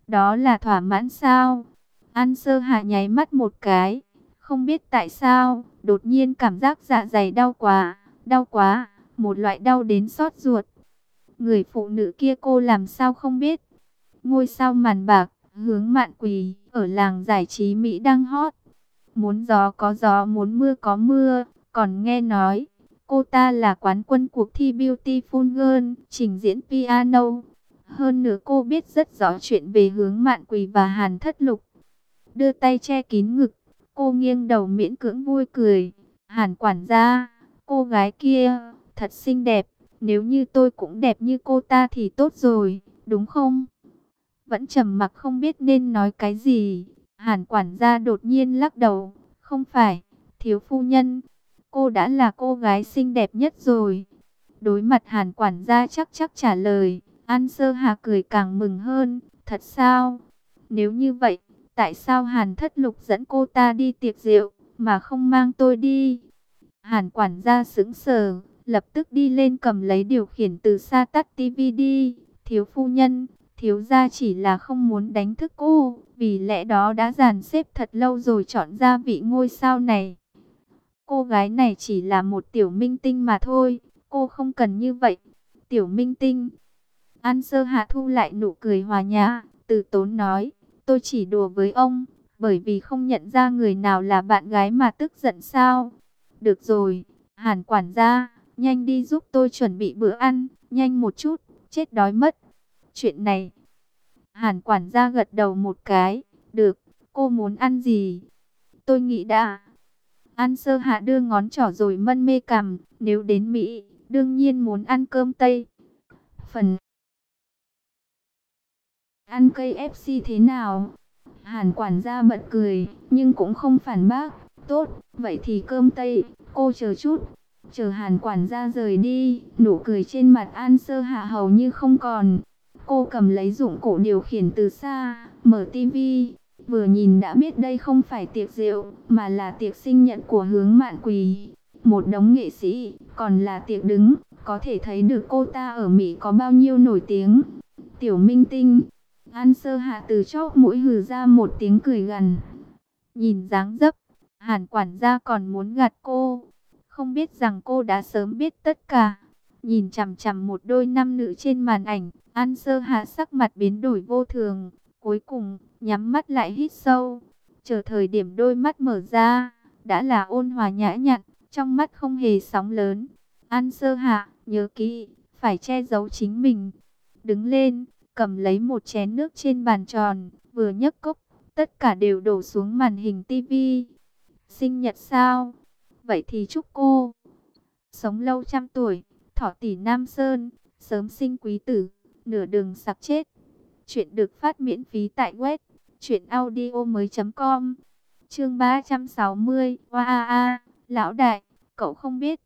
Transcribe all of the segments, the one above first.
Đó là thỏa mãn sao? An Sơ Hạ nháy mắt một cái. Không biết tại sao, đột nhiên cảm giác dạ dày đau quá, một loại đau đến xót ruột. Người phụ nữ kia cô làm sao không biết? Ngôi sao màn bạc, Hướng Mạn Quỳ, ở làng giải trí Mỹ đang hot. Muốn gió có gió, muốn mưa có mưa, còn nghe nói, cô ta là quán quân cuộc thi Beautiful Girl, trình diễn piano. Hơn nữa cô biết rất rõ chuyện về Hướng Mạn Quỳ và Hàn Thất Lục. Đưa tay che kín ngực, cô nghiêng đầu miễn cưỡng vui cười. Hàn quản gia, cô gái kia, thật xinh đẹp. Nếu như tôi cũng đẹp như cô ta thì tốt rồi, đúng không? Vẫn trầm mặc không biết nên nói cái gì. Hàn quản gia đột nhiên lắc đầu. Không phải, thiếu phu nhân. Cô đã là cô gái xinh đẹp nhất rồi. Đối mặt Hàn quản gia chắc trả lời. An Sơ Hà cười càng mừng hơn. Thật sao? Nếu như vậy, tại sao Hàn Thất Lục dẫn cô ta đi tiệc rượu, mà không mang tôi đi? Hàn quản gia sững sờ, lập tức đi lên cầm lấy điều khiển từ xa tắt tivi đi. Thiếu phu nhân, thiếu gia chỉ là không muốn đánh thức cô, vì lẽ đó đã dàn xếp thật lâu rồi chọn ra vị ngôi sao này. Cô gái này chỉ là một tiểu minh tinh mà thôi, cô không cần như vậy. Tiểu minh tinh. An Sơ Hạ thu lại nụ cười hòa nhã, từ tốn nói, tôi chỉ đùa với ông, bởi vì không nhận ra người nào là bạn gái mà tức giận sao? Được rồi, Hàn quản gia, nhanh đi giúp tôi chuẩn bị bữa ăn, nhanh một chút, chết đói mất. Chuyện này, Hàn quản gia gật đầu một cái, được, cô muốn ăn gì? Tôi nghĩ đã. An Sơ Hạ đưa ngón trỏ rồi mân mê cằm, nếu đến Mỹ, đương nhiên muốn ăn cơm Tây. Phần ăn KFC thế nào? Hàn quản gia bật cười, nhưng cũng không phản bác. Tốt, vậy thì cơm Tây, cô chờ chút. Chờ Hàn quản gia rời đi, nụ cười trên mặt An Sơ Hạ hầu như không còn. Cô cầm lấy dụng cụ điều khiển từ xa, mở tivi. Vừa nhìn đã biết đây không phải tiệc rượu, mà là tiệc sinh nhật của Hướng Mạn Quỳ. Một đống nghệ sĩ, còn là tiệc đứng, có thể thấy được cô ta ở Mỹ có bao nhiêu nổi tiếng. Tiểu minh tinh. An Sơ Hạ từ chóp mũi hừ ra một tiếng cười gằn. Nhìn dáng dấp, Hàn quản gia còn muốn gạt cô. Không biết rằng cô đã sớm biết tất cả. Nhìn chằm chằm một đôi nam nữ trên màn ảnh, An Sơ Hạ sắc mặt biến đổi vô thường. Cuối cùng, nhắm mắt lại hít sâu. Chờ thời điểm đôi mắt mở ra, đã là ôn hòa nhã nhặn, trong mắt không hề sóng lớn. An Sơ Hạ, nhớ kỹ, phải che giấu chính mình. Đứng lên, cầm lấy một chén nước trên bàn tròn, vừa nhấc cốc, tất cả đều đổ xuống màn hình tivi. Sinh nhật sao? Vậy thì chúc cô sống lâu trăm tuổi, thọ tỷ Nam Sơn, sớm sinh quý tử, nửa đường sặc chết. Chuyện được phát miễn phí tại web truyệnaudiomoi.com. Chương 360. Oa lão đại, cậu không biết.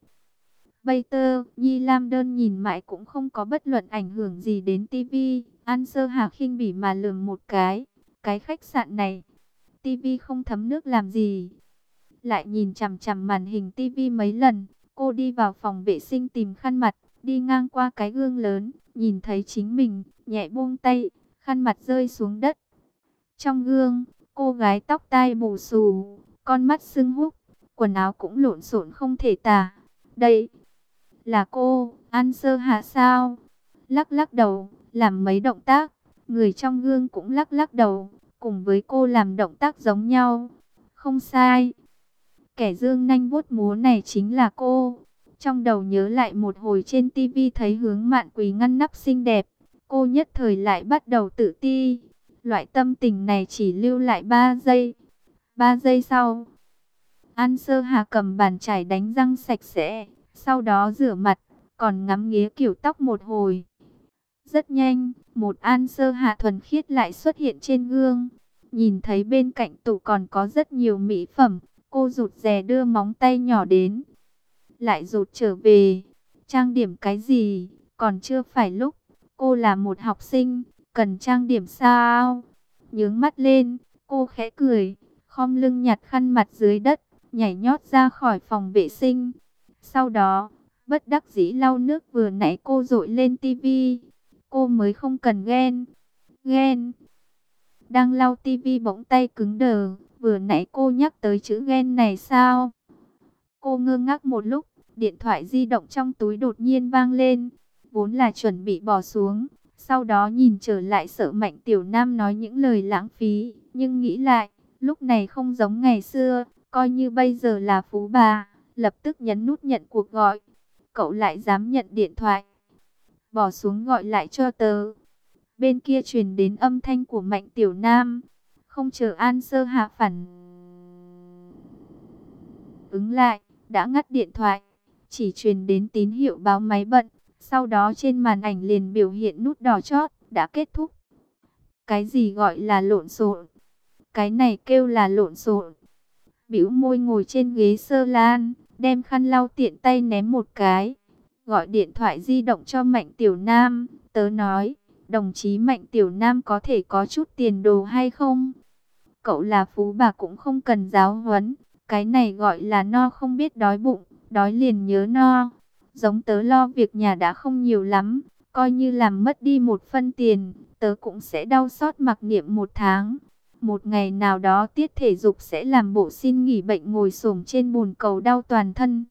Bater, Nhi Lam Đơn nhìn mãi cũng không có bất luận ảnh hưởng gì đến tivi. An Sơ Hà khinh bỉ mà lườm một cái khách sạn này, tivi không thấm nước làm gì? Lại nhìn chằm chằm màn hình tivi mấy lần, cô đi vào phòng vệ sinh tìm khăn mặt, đi ngang qua cái gương lớn, nhìn thấy chính mình, nhẹ buông tay, khăn mặt rơi xuống đất. Trong gương, cô gái tóc tai bù xù, con mắt sưng húp, quần áo cũng lộn xộn không thể tả. Đây là cô, An Sơ Hạ sao? Lắc lắc đầu, làm mấy động tác, người trong gương cũng lắc lắc đầu, cùng với cô làm động tác giống nhau. Không sai, kẻ dương nanh vuốt múa này chính là cô. Trong đầu nhớ lại một hồi trên tivi thấy Hướng Mạn Quỳ ngăn nắp xinh đẹp, cô nhất thời lại bắt đầu tự ti. Loại tâm tình này chỉ lưu lại 3 giây. 3 giây sau, An Sơ Hà cầm bàn chải đánh răng sạch sẽ, sau đó rửa mặt, còn ngắm nghía kiểu tóc một hồi. Rất nhanh, một An Sơ Hà thuần khiết lại xuất hiện trên gương. Nhìn thấy bên cạnh tủ còn có rất nhiều mỹ phẩm, cô rụt rè đưa móng tay nhỏ đến. Lại rụt trở về, trang điểm cái gì, còn chưa phải lúc. Cô là một học sinh, cần trang điểm sao? Nhướng mắt lên, cô khẽ cười, khom lưng nhặt khăn mặt dưới đất, nhảy nhót ra khỏi phòng vệ sinh. Sau đó, bất đắc dĩ lau nước vừa nãy cô dội lên tivi. Cô mới không cần ghen. Ghen. đang lau tivi bỗng tay cứng đờ. Vừa nãy cô nhắc tới chữ ghen này sao? Cô ngơ ngác một lúc, điện thoại di động trong túi đột nhiên vang lên. Vốn là chuẩn bị bỏ xuống, sau đó nhìn trở lại sợ Mạnh Tiểu Nam nói những lời lãng phí. Nhưng nghĩ lại, lúc này không giống ngày xưa, coi như bây giờ là phú bà. Lập tức nhấn nút nhận cuộc gọi. Cậu lại dám nhận điện thoại. Bỏ xuống gọi lại cho tớ. Bên kia truyền đến âm thanh của Mạnh Tiểu Nam. Không chờ An Sơ Hạ phản ứng lại, đã ngắt điện thoại. Chỉ truyền đến tín hiệu báo máy bận. Sau đó trên màn ảnh liền biểu hiện nút đỏ chót, đã kết thúc. Cái gì gọi là lộn xộn? Cái này kêu là lộn xộn. Bĩu môi ngồi trên ghế sơ lan, đem khăn lau tiện tay ném một cái. Gọi điện thoại di động cho Mạnh Tiểu Nam, tớ nói, đồng chí Mạnh Tiểu Nam có thể có chút tiền đồ hay không? Cậu là phú bà cũng không cần giáo huấn, cái này gọi là no không biết đói bụng, đói liền nhớ no. Giống tớ lo việc nhà đã không nhiều lắm, coi như làm mất đi một phân tiền, tớ cũng sẽ đau xót mặc niệm một tháng. Một ngày nào đó tiết thể dục sẽ làm bộ xin nghỉ bệnh ngồi xổm trên bồn cầu đau toàn thân.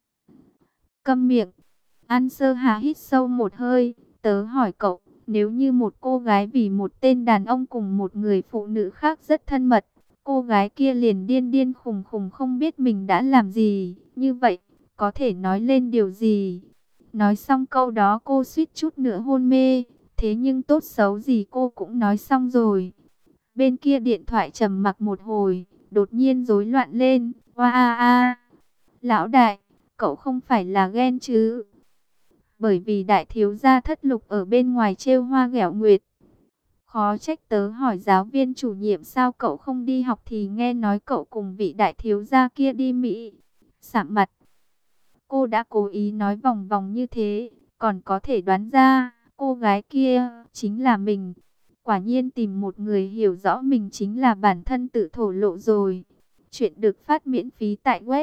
Câm miệng. An Sơ Hà hít sâu một hơi, tớ hỏi cậu, nếu như một cô gái vì một tên đàn ông cùng một người phụ nữ khác rất thân mật, cô gái kia liền điên điên khùng khùng không biết mình đã làm gì, như vậy, có thể nói lên điều gì? Nói xong câu đó cô suýt chút nữa hôn mê, thế nhưng tốt xấu gì cô cũng nói xong rồi. Bên kia điện thoại trầm mặc một hồi, đột nhiên rối loạn lên, oa a a. Lão đại, cậu không phải là ghen chứ? Bởi vì đại thiếu gia Thất Lục ở bên ngoài trêu hoa ghẹo nguyệt. Khó trách tớ hỏi giáo viên chủ nhiệm sao cậu không đi học thì nghe nói cậu cùng vị đại thiếu gia kia đi Mỹ. Sạm mặt. Cô đã cố ý nói vòng vòng như thế, còn có thể đoán ra, cô gái kia chính là mình. Quả nhiên tìm một người hiểu rõ mình chính là bản thân tự thổ lộ rồi. Chuyện được phát miễn phí tại web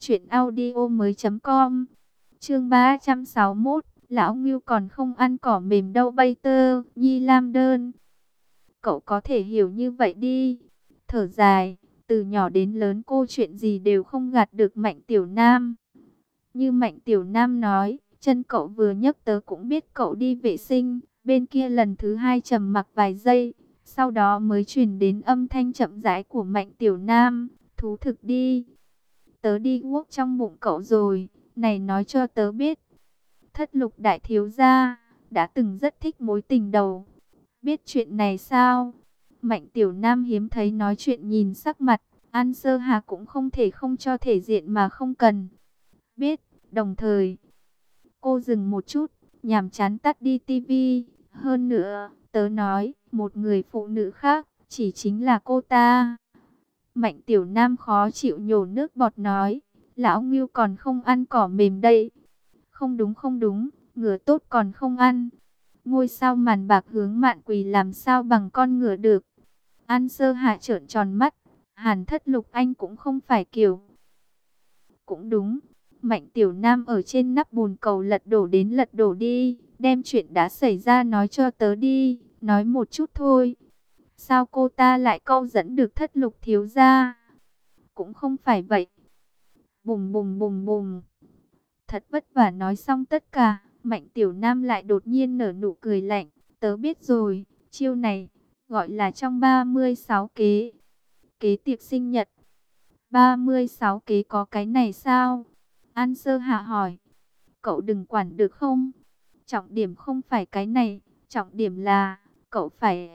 truyệnaudiomoi.com. Chương 361, lão Ngưu còn không ăn cỏ mềm đâu bay tơ, Nhi Lam đơn. Cậu có thể hiểu như vậy đi. Thở dài, từ nhỏ đến lớn cô chuyện gì đều không gạt được Mạnh Tiểu Nam. Như Mạnh Tiểu Nam nói, chân cậu vừa nhấc tớ cũng biết cậu đi vệ sinh. Bên kia lần thứ hai trầm mặc vài giây, sau đó mới truyền đến âm thanh chậm rãi của Mạnh Tiểu Nam. Thú thực đi. Tớ đi guốc trong bụng cậu rồi, này nói cho tớ biết. Thất Lục đại thiếu gia đã từng rất thích mối tình đầu. Biết chuyện này sao? Mạnh Tiểu Nam hiếm thấy nói chuyện nhìn sắc mặt. An Sơ Hà cũng không thể không cho thể diện mà không cần. Biết, đồng thời. Cô dừng một chút, nhàm chán tắt đi tivi. Hơn nữa, tớ nói, một người phụ nữ khác, chỉ chính là cô ta. Mạnh Tiểu Nam khó chịu nhổ nước bọt nói, lão Ngưu còn không ăn cỏ mềm đây. Không đúng không đúng, ngựa tốt còn không ăn. Ngôi sao màn bạc hướng Mạn Quỳ làm sao bằng con ngựa được. An Sơ Hạ trợn tròn mắt, Hàn Thất Lục anh cũng không phải kiểu. Cũng đúng, Mạnh Tiểu Nam ở trên nắp bồn cầu lật đổ đến lật đổ đi, đem chuyện đã xảy ra nói cho tớ đi, nói một chút thôi. Sao cô ta lại câu dẫn được Thất Lục thiếu gia? Cũng không phải vậy. Bùm bùm bùm bùm. Thật vất vả nói xong tất cả, Mạnh Tiểu Nam lại đột nhiên nở nụ cười lạnh. Tớ biết rồi, chiêu này gọi là trong 36 kế. Kế tiệc sinh nhật. 36 kế có cái này sao? An Sơ Hạ hỏi. Cậu đừng quản được không? Trọng điểm không phải cái này, trọng điểm là cậu phải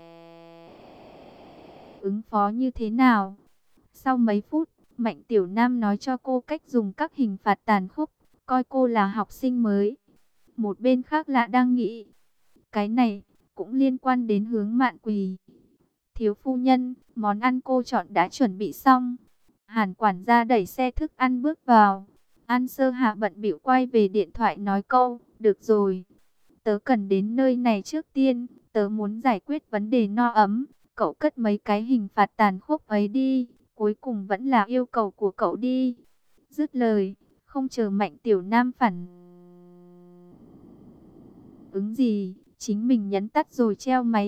ứng phó như thế nào? Sau mấy phút, Mạnh Tiểu Nam nói cho cô cách dùng các hình phạt tàn khốc, coi cô là học sinh mới. Một bên khác lại đang nghĩ, cái này cũng liên quan đến hướng Mạn Quỳ. Thiếu phu nhân, món ăn cô chọn đã chuẩn bị xong. Hàn quản gia đẩy xe thức ăn bước vào. An Sơ Hạ bận bịu quay về điện thoại nói câu, được rồi. Tớ cần đến nơi này trước tiên, tớ muốn giải quyết vấn đề no ấm. Cậu cất mấy cái hình phạt tàn khốc ấy đi, cuối cùng vẫn là yêu cầu của cậu đi. Dứt lời, không chờ Mạnh Tiểu Nam phản ứng gì, chính mình nhấn tắt rồi treo máy.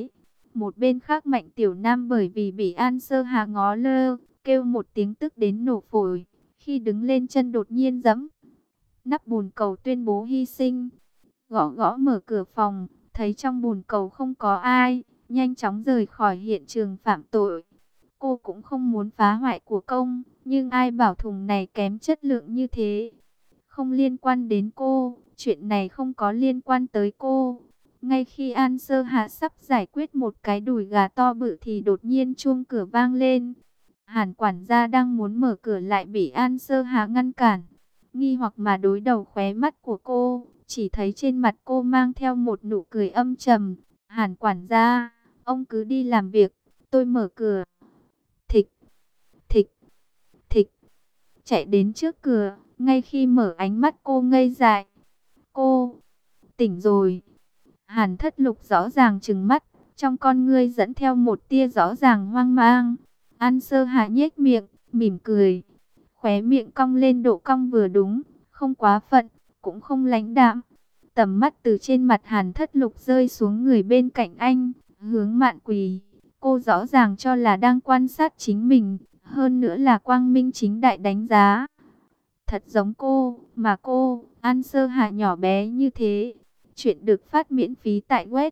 Một bên khác Mạnh Tiểu Nam bởi vì bị An Sơ Hà ngó lơ, kêu một tiếng tức đến nổ phổi. Khi đứng lên chân đột nhiên giẫm nắp bồn cầu tuyên bố hy sinh. Gõ gõ mở cửa phòng, thấy trong bồn cầu không có ai, nhanh chóng rời khỏi hiện trường phạm tội. Cô cũng không muốn phá hoại của công, nhưng ai bảo thùng này kém chất lượng như thế. Không liên quan đến cô, chuyện này không có liên quan tới cô. Ngay khi An Sơ Hạ sắp giải quyết một cái đùi gà to bự thì đột nhiên chuông cửa vang lên. Hàn quản gia đang muốn mở cửa lại bị An Sơ Hạ ngăn cản. Nghi hoặc mà đối đầu khóe mắt của cô, chỉ thấy trên mặt cô mang theo một nụ cười âm trầm. Hàn quản gia, ông cứ đi làm việc, tôi mở cửa. Thịch, thịch, thịch, chạy đến trước cửa, ngay khi mở ánh mắt cô ngây dại. Cô, tỉnh rồi. Hàn Thất Lục rõ ràng trừng mắt, trong con ngươi dẫn theo một tia rõ ràng hoang mang. An Sơ Hạ nhếch miệng, mỉm cười. Khóe miệng cong lên độ cong vừa đúng, không quá phận, cũng không lãnh đạm. Tầm mắt từ trên mặt Hàn Thất Lục rơi xuống người bên cạnh anh, hướng Mạn Quỳ. Cô rõ ràng cho là đang quan sát chính mình, hơn nữa là quang minh chính đại đánh giá. Thật giống cô, mà cô, An Sơ Hạ nhỏ bé như thế. Chuyện được phát miễn phí tại web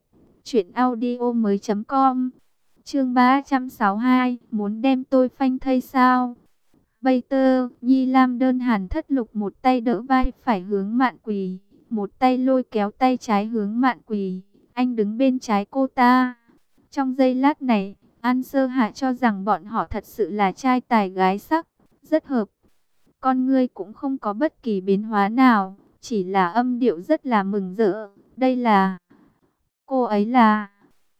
truyệnaudiomoi.com. Chương 362, muốn đem tôi phanh thây sao? Bây tơ, Nhi Lam đơn Hàn Thất Lục một tay đỡ vai phải hướng Mạn Quỳ, một tay lôi kéo tay trái hướng Mạn Quỳ. Anh đứng bên trái cô ta. Trong giây lát này, An Sơ Hạ cho rằng bọn họ thật sự là trai tài gái sắc, rất hợp. Con ngươi cũng không có bất kỳ biến hóa nào, chỉ là âm điệu rất là mừng rỡ. Đây là... Cô ấy là...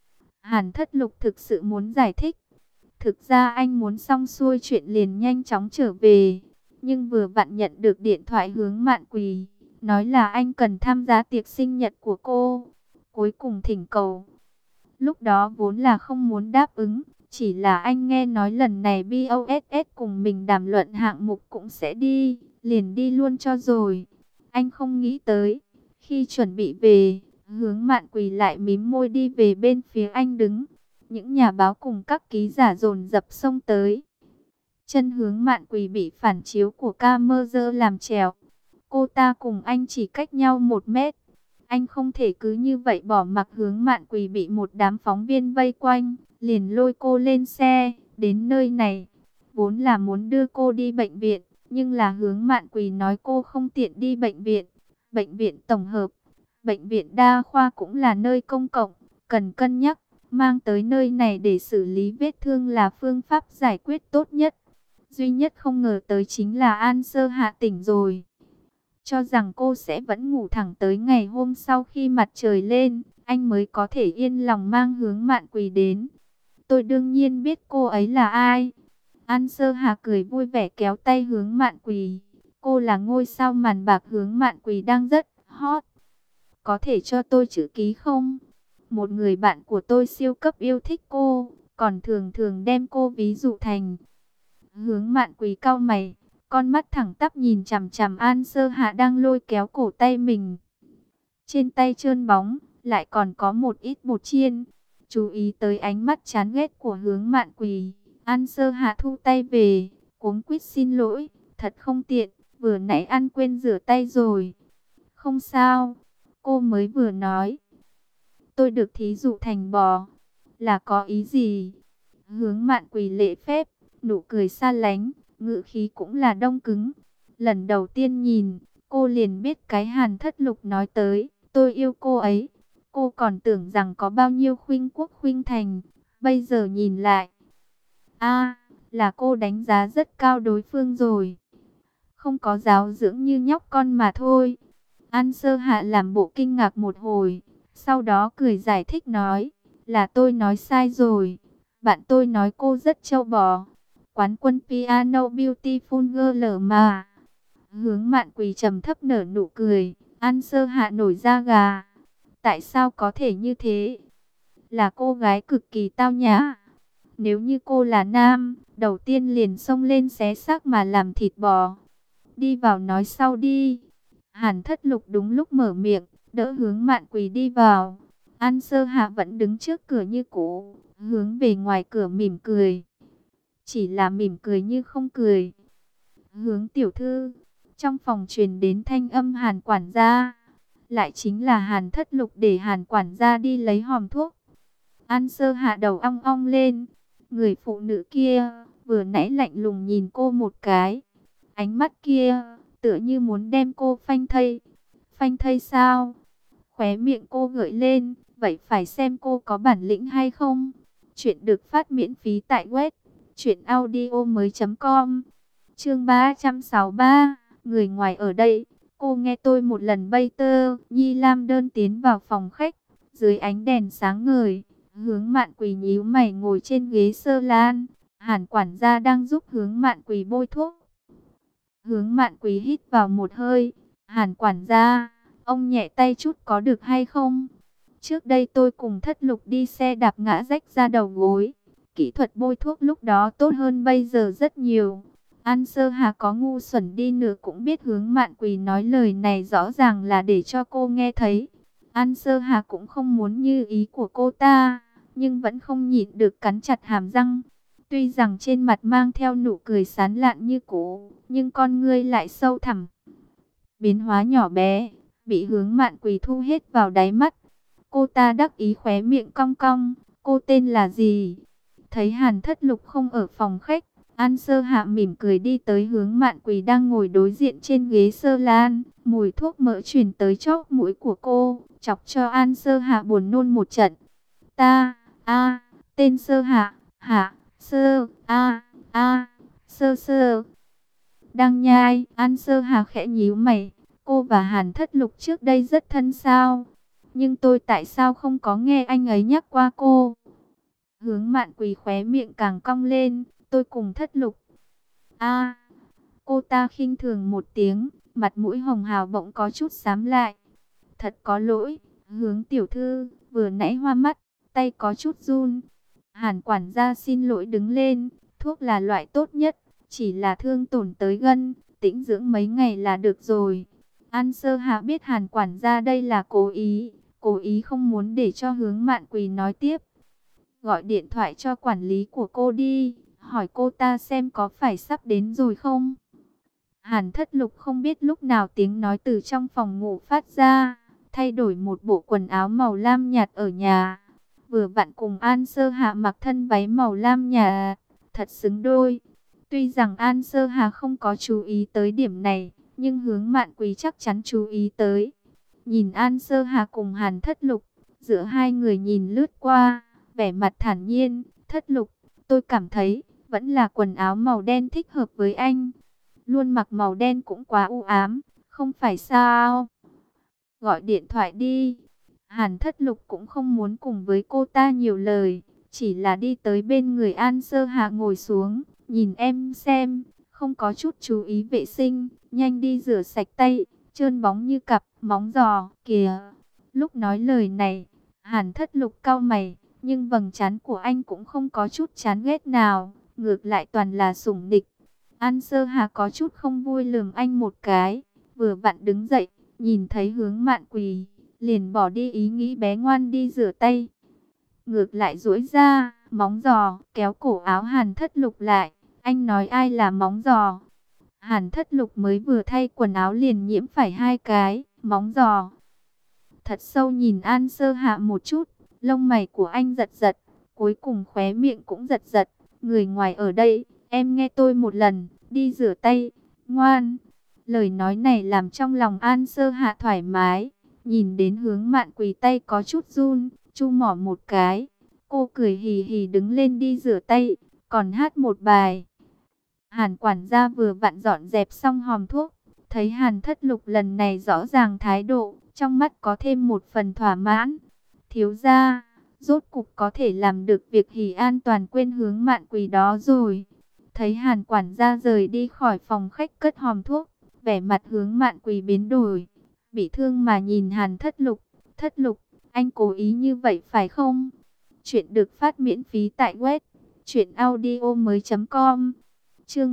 Hàn Thất Lục thực sự muốn giải thích. Thực ra anh muốn xong xuôi chuyện liền nhanh chóng trở về. Nhưng vừa vặn nhận được điện thoại hướng Mạn Quỳ, nói là anh cần tham gia tiệc sinh nhật của cô. Cuối cùng thỉnh cầu. Lúc đó vốn là không muốn đáp ứng. Chỉ là anh nghe nói lần này BOSS cùng mình đàm luận hạng mục cũng sẽ đi. Liền đi luôn cho rồi. Anh không nghĩ tới. Khi chuẩn bị về, hướng Mạn Quỳ lại mím môi đi về bên phía anh đứng. Những nhà báo cùng các ký giả dồn dập xông tới. Chân hướng Mạn Quỳ bị phản chiếu của camera làm trèo. Cô ta cùng anh chỉ cách nhau 1 mét. Anh không thể cứ như vậy bỏ mặc hướng Mạn Quỳ bị một đám phóng viên vây quanh. Liền lôi cô lên xe, đến nơi này. Vốn là muốn đưa cô đi bệnh viện, nhưng là hướng Mạn Quỳ nói cô không tiện đi bệnh viện. Bệnh viện tổng hợp, bệnh viện đa khoa cũng là nơi công cộng, cần cân nhắc. Mang tới nơi này để xử lý vết thương là phương pháp giải quyết tốt nhất. Duy nhất không ngờ tới chính là An Sơ Hạ tỉnh rồi. Cho rằng cô sẽ vẫn ngủ thẳng tới ngày hôm sau khi mặt trời lên, anh mới có thể yên lòng mang hướng Mạn Quỳ đến. Tôi đương nhiên biết cô ấy là ai. An Sơ Hạ cười vui vẻ kéo tay hướng Mạn Quỳ. Cô là ngôi sao màn bạc hướng Mạn Quỳ đang rất hot. Có thể cho tôi chữ ký không? Một người bạn của tôi siêu cấp yêu thích cô, còn thường thường đem cô ví dụ thành. Hướng Mạn Quỳ cau mày, con mắt thẳng tắp nhìn chằm chằm An Sơ Hạ đang lôi kéo cổ tay mình. Trên tay trơn bóng, lại còn có một ít bột chiên. Chú ý tới ánh mắt chán ghét của hướng Mạn Quỳ, An Sơ Hạ thu tay về, cuống quýt xin lỗi, thật không tiện, vừa nãy ăn quên rửa tay rồi. Không sao, cô mới vừa nói. Tôi được thí dụ thành bò, là có ý gì? Hướng Mạn Quỳ lễ phép, nụ cười xa lánh, ngữ khí cũng là đông cứng. Lần đầu tiên nhìn, cô liền biết cái Hàn Thất Lục nói tới, tôi yêu cô ấy. Cô còn tưởng rằng có bao nhiêu khuynh quốc khuynh thành, bây giờ nhìn lại. Là cô đánh giá rất cao đối phương rồi. Không có giáo dưỡng như nhóc con mà thôi. An Sơ Hạ làm bộ kinh ngạc một hồi, sau đó cười giải thích nói, là tôi nói sai rồi. Bạn tôi nói cô rất trâu bò. Quán quân piano beautiful girl mà. Hướng Mạn Quỳ trầm thấp nở nụ cười. An Sơ Hạ nổi da gà. Tại sao có thể như thế? Là cô gái cực kỳ tao nhã. Nếu như cô là nam, đầu tiên liền xông lên xé xác mà làm thịt bò. Đi vào nói sau đi. Hàn Thất Lục đúng lúc mở miệng, đỡ hướng Mạn Quỳ đi vào. An Sơ Hạ vẫn đứng trước cửa như cũ, hướng về ngoài cửa mỉm cười. Chỉ là mỉm cười như không cười. Hướng tiểu thư, trong phòng truyền đến thanh âm Hàn quản gia. Lại chính là Hàn Thất Lục để Hàn quản gia đi lấy hòm thuốc. An Sơ Hạ đầu ong ong lên. Người phụ nữ kia vừa nãy lạnh lùng nhìn cô một cái. Ánh mắt kia tựa như muốn đem cô phanh thây. Phanh thây sao? Khóe miệng cô gợi lên. Vậy phải xem cô có bản lĩnh hay không? Chuyện được phát miễn phí tại web truyệnaudiomoi.com. Chương 363, người ngoài ở đây. Cô nghe tôi một lần. Bay tơ Nhi Lam đơn tiến vào phòng khách, dưới ánh đèn sáng ngời. Hướng Mạn Quỳ nhíu mày ngồi trên ghế sơ lan. Hàn quản gia đang giúp Hướng Mạn Quỳ bôi thuốc. Hướng Mạn Quỳ hít vào một hơi. Hàn quản gia, ông nhẹ tay chút có được hay không? Trước đây tôi cùng Thất Lục đi xe đạp ngã rách ra đầu gối. Kỹ thuật bôi thuốc lúc đó tốt hơn bây giờ rất nhiều. An Sơ Hà có ngu xuẩn đi nữa cũng biết Hướng Mạn Quỳ nói lời này rõ ràng là để cho cô nghe thấy. An Sơ Hà cũng không muốn như ý của cô ta, nhưng vẫn không nhịn được cắn chặt hàm răng. Tuy rằng trên mặt mang theo nụ cười sán lạn như cũ, nhưng con ngươi lại sâu thẳm. Biến hóa nhỏ bé, bị Hướng Mạn Quỳ thu hết vào đáy mắt. Cô ta đắc ý khóe miệng cong cong. Cô tên là gì? Thấy Hàn Thất Lục không ở phòng khách, An Sơ Hạ mỉm cười đi tới Hướng Mạn Quỳ đang ngồi đối diện trên ghế sơ lan. Mùi thuốc mỡ truyền tới chóp mũi của cô, chọc cho An Sơ Hạ buồn nôn một trận. Tên Sơ Hạ, Hạ, Sơ, Sơ Sơ. Đang nhai, An Sơ Hạ khẽ nhíu mày. Cô và Hàn Thất Lục trước đây rất thân sao? Nhưng tôi tại sao không có nghe anh ấy nhắc qua cô? Hướng Mạn Quỳ khóe miệng càng cong lên. Tôi cùng Thất Lục. Cô ta khinh thường một tiếng, mặt mũi hồng hào bỗng có chút xám lại. Thật có lỗi, Hướng tiểu thư, vừa nãy hoa mắt, tay có chút run. Hàn quản gia xin lỗi đứng lên, thuốc là loại tốt nhất, chỉ là thương tổn tới gân, tĩnh dưỡng mấy ngày là được rồi. An Sơ Hạ biết Hàn quản gia đây là cố ý không muốn để cho Hướng Mạn Quỳ nói tiếp. Gọi điện thoại cho quản lý của cô đi, hỏi cô ta xem có phải sắp đến rồi không. Hàn Thất Lục không biết lúc nào tiếng nói từ trong phòng ngủ phát ra, thay đổi một bộ quần áo màu lam nhạt ở nhà. Vừa vặn cùng An Sơ Hạ mặc thân váy màu lam nhạt, thật xứng đôi. Tuy rằng An Sơ Hạ không có chú ý tới điểm này, nhưng Hướng Mạn Quỳ chắc chắn chú ý tới. Nhìn An Sơ Hạ cùng Hàn Thất Lục, giữa hai người nhìn lướt qua, vẻ mặt thản nhiên. Thất Lục, tôi cảm thấy vẫn là quần áo màu đen thích hợp với anh. Luôn mặc màu đen cũng quá u ám, không phải sao? Gọi điện thoại đi. Hàn Thất Lục cũng không muốn cùng với cô ta nhiều lời, chỉ là đi tới bên người An Sơ Hạ ngồi xuống. Nhìn em xem, không có chút chú ý vệ sinh, nhanh đi rửa sạch tay, trơn bóng như cặp móng giò kìa. Lúc nói lời này, Hàn Thất Lục cau mày, nhưng vầng trán của anh cũng không có chút chán ghét nào, ngược lại toàn là sủng nịch. An Sơ Hà có chút không vui lườm anh một cái, vừa vặn đứng dậy, nhìn thấy Hướng Mạn Quỳ, liền bỏ đi ý nghĩ bé ngoan đi rửa tay. Ngược lại duỗi ra, móng giò, kéo cổ áo Hàn Thất Lục lại. Anh nói ai là móng giò? Hàn Thất Lục mới vừa thay quần áo liền nhiễm phải hai cái, móng giò. Thật sâu nhìn An Sơ Hạ một chút, lông mày của anh giật giật, cuối cùng khóe miệng cũng giật giật. Người ngoài ở đây, em nghe tôi một lần, đi rửa tay, ngoan. Lời nói này làm trong lòng An Sơ Hạ thoải mái, nhìn đến Hướng Mạn Quỳ tay có chút run, chu mỏ một cái. Cô cười hì hì đứng lên đi rửa tay, còn hát một bài. Hàn quản gia vừa vặn dọn dẹp xong hòm thuốc, thấy Hàn Thất Lục lần này rõ ràng thái độ, trong mắt có thêm một phần thỏa mãn. Thiếu gia, rốt cục có thể làm được việc hỉ an toàn quên Hướng Mạn Quỳ đó rồi. Thấy Hàn quản gia rời đi khỏi phòng khách cất hòm thuốc, vẻ mặt Hướng Mạn Quỳ biến đổi, bị thương mà nhìn Hàn Thất Lục. Thất Lục, anh cố ý như vậy phải không? Chuyện được phát miễn phí tại web truyệnaudiomoi.com. Chương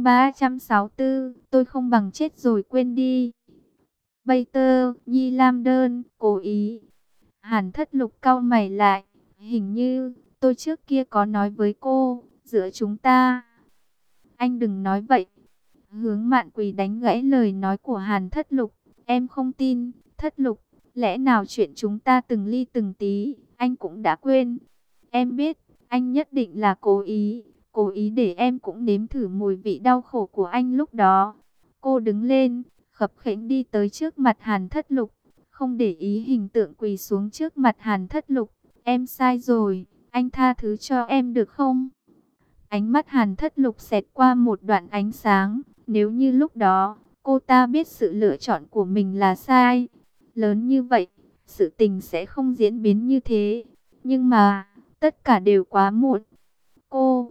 364, tôi không bằng chết rồi quên đi. Bay tơ Nhi Lam đơn, cố ý. Hàn Thất Lục cau mày lại, hình như tôi trước kia có nói với cô, giữa chúng ta. Anh đừng nói vậy. Hướng Mạn Quỳ đánh gãy lời nói của Hàn Thất Lục. Em không tin, Thất Lục, lẽ nào chuyện chúng ta từng ly từng tí, anh cũng đã quên. Em biết, anh nhất định là cố ý để em cũng nếm thử mùi vị đau khổ của anh lúc đó. Cô đứng lên, khập khiễng đi tới trước mặt Hàn Thất Lục, không để ý hình tượng quỳ xuống trước mặt Hàn Thất Lục. Em sai rồi, anh tha thứ cho em được không? Ánh mắt Hàn Thất Lục xẹt qua một đoạn ánh sáng. Nếu như lúc đó, cô ta biết sự lựa chọn của mình là sai, lớn như vậy, sự tình sẽ không diễn biến như thế. Nhưng mà, tất cả đều quá muộn. Cô...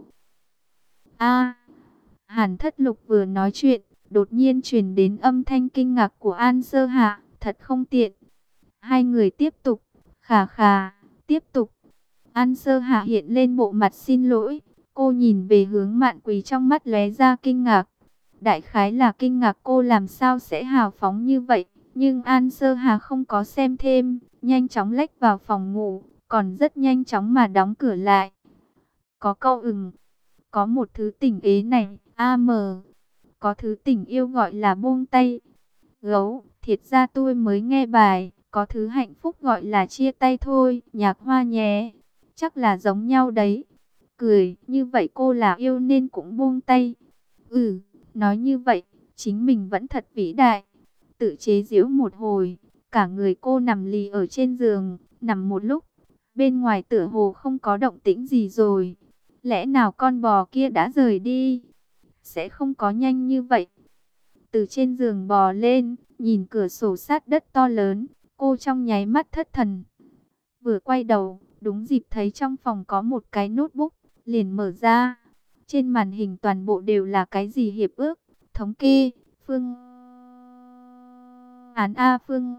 Hàn Thất Lục vừa nói chuyện, đột nhiên truyền đến âm thanh kinh ngạc của An Sơ Hạ, thật không tiện. Hai người tiếp tục, khà khà, tiếp tục. An Sơ Hạ hiện lên bộ mặt xin lỗi, cô nhìn về hướng Mạn Quỳ trong mắt lóe ra kinh ngạc. Đại khái là kinh ngạc cô làm sao sẽ hào phóng như vậy, nhưng An Sơ Hà không có xem thêm, nhanh chóng lách vào phòng ngủ, còn rất nhanh chóng mà đóng cửa lại. Có câu có một thứ tình ế này, có thứ tình yêu gọi là buông tay. Gấu, thiệt ra tôi mới nghe bài, có thứ hạnh phúc gọi là chia tay thôi, nhạc Hoa nhé, chắc là giống nhau đấy. Cười, như vậy cô là yêu nên cũng buông tay. Nói như vậy, chính mình vẫn thật vĩ đại. Tự chế giễu một hồi, cả người cô nằm lì ở trên giường, nằm một lúc. Bên ngoài tựa hồ không có động tĩnh gì rồi. Lẽ nào con bò kia đã rời đi? Sẽ không có nhanh như vậy. Từ trên giường bò lên, nhìn cửa sổ sát đất to lớn, cô trong nháy mắt thất thần. Vừa quay đầu, đúng dịp thấy trong phòng có một cái notebook, liền mở ra. Trên màn hình toàn bộ đều là cái gì hiệp ước, thống kê, phương án A, phương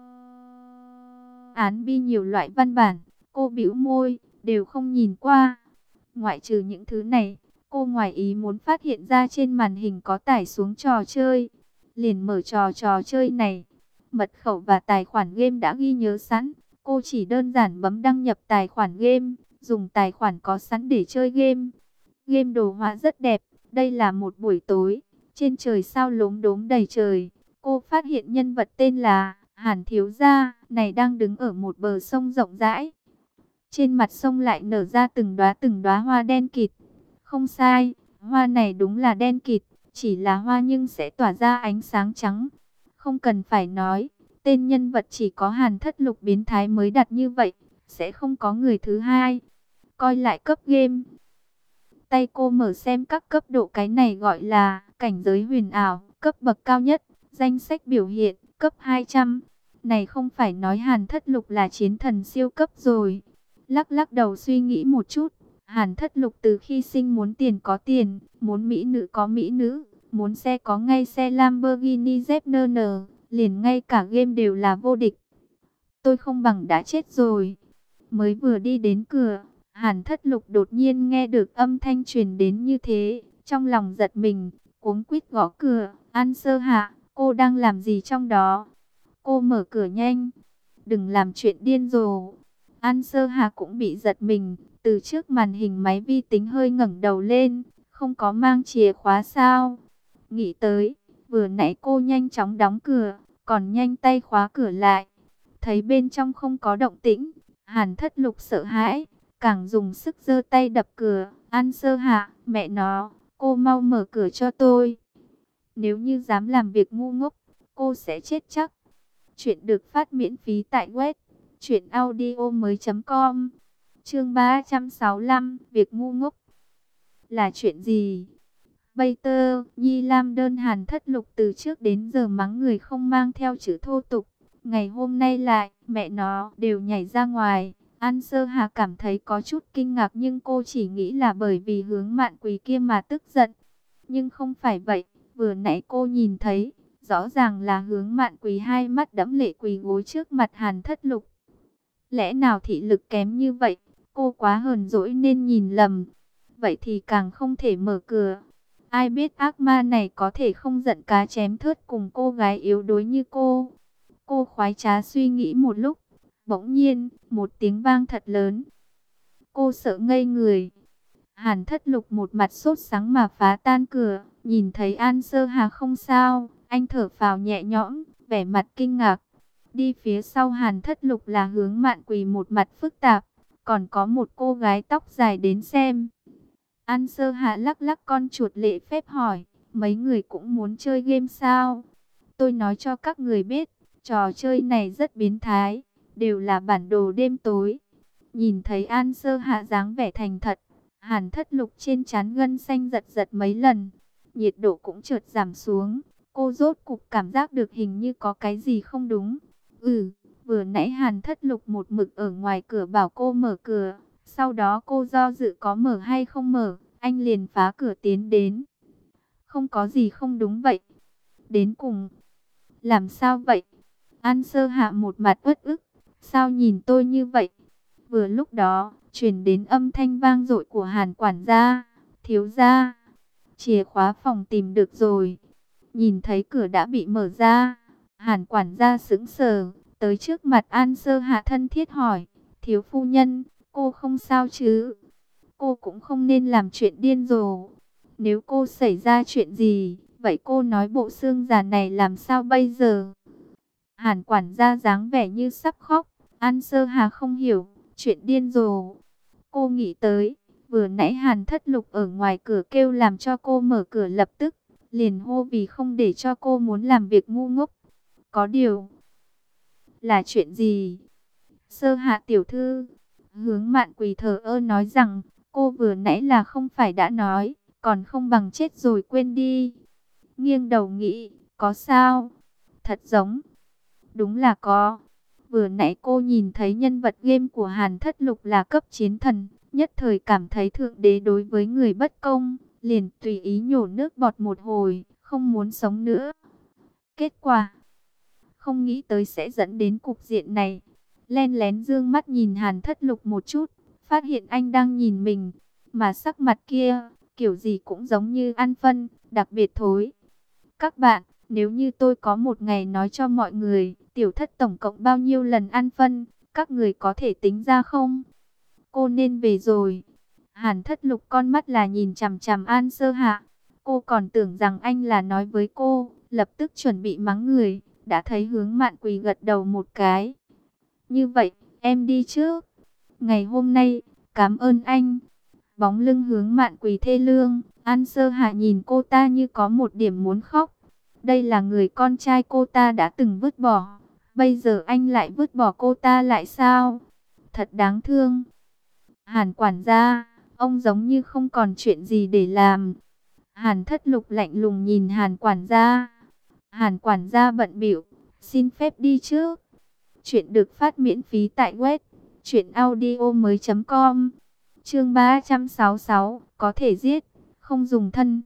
án B, nhiều loại văn bản. Cô bĩu môi, đều không nhìn qua. Ngoại trừ những thứ này, cô ngoài ý muốn phát hiện ra trên màn hình có tải xuống trò chơi. Liền mở trò chơi này. Mật khẩu và tài khoản game đã ghi nhớ sẵn. Cô chỉ đơn giản bấm đăng nhập tài khoản game, dùng tài khoản có sẵn để chơi game. Game đồ họa rất đẹp. Đây là một buổi tối, trên trời sao lốm đốm đầy trời. Cô phát hiện nhân vật tên là Hàn Thiếu Gia này đang đứng ở một bờ sông rộng rãi. Trên mặt sông lại nở ra từng đóa hoa đen kịt. Không sai, hoa này đúng là đen kịt, chỉ là hoa nhưng sẽ tỏa ra ánh sáng trắng. Không cần phải nói, tên nhân vật chỉ có Hàn Thất Lục biến thái mới đặt như vậy, sẽ không có người thứ hai. Coi lại cấp game. Tay cô mở xem các cấp độ, cái này gọi là cảnh giới huyền ảo, cấp bậc cao nhất, danh sách biểu hiện, cấp 200. Này không phải nói Hàn Thất Lục là chiến thần siêu cấp rồi. Lắc đầu suy nghĩ một chút, Hàn Thất Lục từ khi sinh muốn tiền có tiền, muốn mỹ nữ có mỹ nữ, muốn xe có ngay xe Lamborghini ZNN, liền ngay cả game đều là vô địch. Tôi không bằng đã chết rồi. Mới vừa đi đến cửa, Hàn Thất Lục đột nhiên nghe được âm thanh truyền đến như thế, trong lòng giật mình, cuống quýt gõ cửa. An Sơ Hạ, cô đang làm gì trong đó? Cô mở cửa nhanh, đừng làm chuyện điên rồ. An Sơ Hạ cũng bị giật mình, từ trước màn hình máy vi tính hơi ngẩng đầu lên, không có mang chìa khóa sao? Nghĩ tới, vừa nãy cô nhanh chóng đóng cửa, còn nhanh tay khóa cửa lại. Thấy bên trong không có động tĩnh, Hàn Thất Lục sợ hãi, càng dùng sức giơ tay đập cửa. An Sơ Hạ, mẹ nó, cô mau mở cửa cho tôi. Nếu như dám làm việc ngu ngốc, cô sẽ chết chắc. Chuyện được phát miễn phí tại web truyệnaudiomoi.com. Chương 365, việc ngu ngốc. Là chuyện gì? Bây tơ, Nhi Lam đơn Hàn Thất Lục từ trước đến giờ mắng người không mang theo chữ thô tục. Ngày hôm nay lại, mẹ nó, đều nhảy ra ngoài. An Sơ Hà cảm thấy có chút kinh ngạc, nhưng cô chỉ nghĩ là bởi vì Hướng Mạn Quỳ kia mà tức giận. Nhưng không phải vậy, vừa nãy cô nhìn thấy, rõ ràng là Hướng Mạn Quỳ hai mắt đẫm lệ quỳ gối trước mặt Hàn Thất Lục. Lẽ nào thị lực kém như vậy, cô quá hờn dỗi nên nhìn lầm. Vậy thì càng không thể mở cửa. Ai biết ác ma này có thể không giận cá chém thớt cùng cô gái yếu đuối như cô. Cô khoái trá suy nghĩ một lúc, Bỗng nhiên, một tiếng vang thật lớn. Cô sợ ngây người. Hàn Thất Lục một mặt sốt sắng mà phá tan cửa, nhìn thấy An Sơ Hà không sao, anh thở phào nhẹ nhõm, vẻ mặt kinh ngạc. Đi phía sau Hàn Thất Lục là Hướng Mạn Quỳ một mặt phức tạp, còn có một cô gái tóc dài đến xem. An Sơ Hà lắc lắc con chuột lễ phép hỏi, mấy người cũng muốn chơi game sao? Tôi nói cho các người biết, trò chơi này rất biến thái, đều là bản đồ đêm tối. Nhìn thấy An Sơ Hạ dáng vẻ thành thật, Hàn Thất Lục trên trán gân xanh giật giật mấy lần, nhiệt độ cũng chợt giảm xuống. Cô rốt cục cảm giác được hình như có cái gì không đúng. Vừa nãy Hàn Thất Lục một mực ở ngoài cửa bảo cô mở cửa, sau đó cô do dự có mở hay không mở, anh liền phá cửa tiến đến. Không có gì không đúng vậy. Đến cùng, làm sao vậy? An Sơ Hạ một mặt uất ức, sao nhìn tôi như vậy? Vừa lúc đó, truyền đến âm thanh vang dội của Hàn quản gia, thiếu gia, chìa khóa phòng tìm được rồi. Nhìn thấy cửa đã bị mở ra, Hàn quản gia sững sờ, tới trước mặt An Sơ Hạ thân thiết hỏi, thiếu phu nhân, cô không sao chứ? Cô cũng không nên làm chuyện điên rồ. Nếu cô xảy ra chuyện gì, vậy cô nói bộ xương già này làm sao bây giờ? Hàn quản gia dáng vẻ như sắp khóc. An Sơ Hà không hiểu, chuyện điên rồ. Cô nghĩ tới, vừa nãy Hàn Thất Lục ở ngoài cửa kêu làm cho cô mở cửa lập tức, liền hô vì không để cho cô muốn làm việc ngu ngốc. Có điều, là chuyện gì? Sơ Hạ tiểu thư, Hướng Mạn Quỳ thờ ơ nói rằng, cô vừa nãy là không phải đã nói, còn không bằng chết rồi quên đi. Nghiêng đầu nghĩ, có sao? Thật giống. Đúng là có. Vừa nãy cô nhìn thấy nhân vật game của Hàn Thất Lục là cấp chiến thần, nhất thời cảm thấy thượng đế đối với người bất công, liền tùy ý nhổ nước bọt một hồi, không muốn sống nữa. Kết quả, không nghĩ tới sẽ dẫn đến cục diện này. Len lén dương mắt nhìn Hàn Thất Lục một chút, phát hiện anh đang nhìn mình, mà sắc mặt kia, kiểu gì cũng giống như ăn phân, đặc biệt thối. Các bạn, nếu như tôi có một ngày nói cho mọi người, tiểu thất tổng cộng bao nhiêu lần ăn phân, các người có thể tính ra không? Cô nên về rồi. Hàn Thất Lục con mắt là nhìn chằm chằm An Sơ Hạ. Cô còn tưởng rằng anh là nói với cô, lập tức chuẩn bị mắng người, đã thấy Hướng Mạn Quỳ gật đầu một cái. Như vậy, em đi trước. Ngày hôm nay, cảm ơn anh. Bóng lưng Hướng Mạn Quỳ thê lương, An Sơ Hạ nhìn cô ta như có một điểm muốn khóc. Đây là người con trai cô ta đã từng vứt bỏ. Bây giờ anh lại vứt bỏ cô ta lại sao? Thật đáng thương. Hàn quản gia, ông giống như không còn chuyện gì để làm. Hàn Thất Lục lạnh lùng nhìn Hàn quản gia. Hàn quản gia bận bịu, xin phép đi trước. Chuyện được phát miễn phí tại web truyệnaudiomoi.com. Chương 366, có thể giết, không dùng thân.